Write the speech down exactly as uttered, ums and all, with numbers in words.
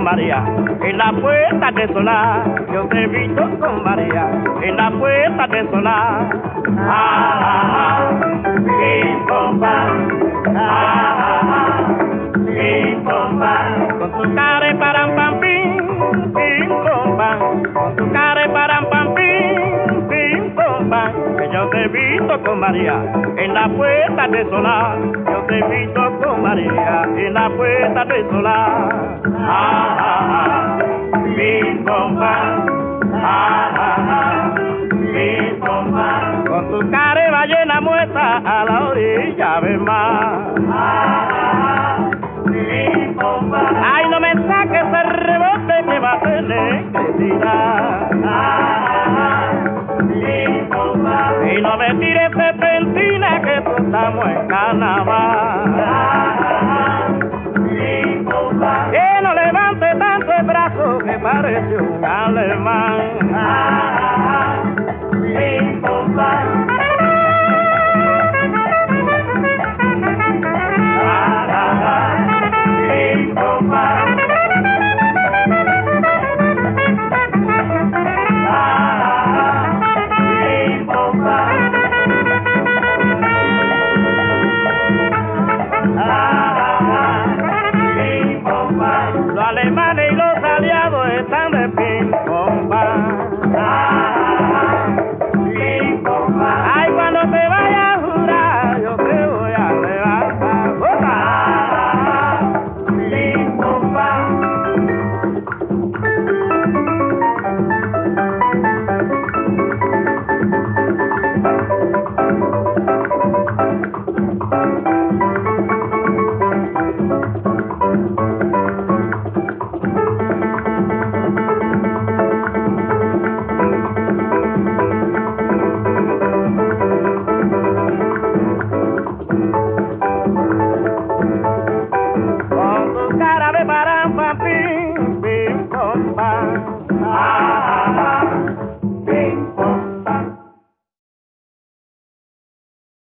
María, en la puerta de solar, yo te he visto con María, en la puerta de solar. Ah, ah, ah, sin compás, ah, ah, ah, sin compás, con tu cara param pam pim, sin compás, con tu cara param pam pim, sin compás, que yo te he visto con María, en la puerta de solar, yo te he visto con María, en la puerta de solar. Ah, ah, ah, sin compás, ah, ah, ah, sin compás, con tu cara de ballena muerta a la orilla del mar. Ah, ah, ah, sin compás, ay, no me saques el rebote que va a tener que tirar. Ah, ah, ah, sin compás, y no me tires serpentina que tú estamos en carnaval. Ah, ah, ah, sin compás, que no levante tanto el brazo que parece un alemán. Ah, ah, ah, sin compás, ah, ah, ah, sin compás, ah, ah, sin compás, ah, sin compás, los alemanes y los aliados están de ping compás. Ah, sin compás, ay, cuando te vayas a jurar yo te voy a levantar. Ah, sin compás, con tu cara de param pam pim, pim compás.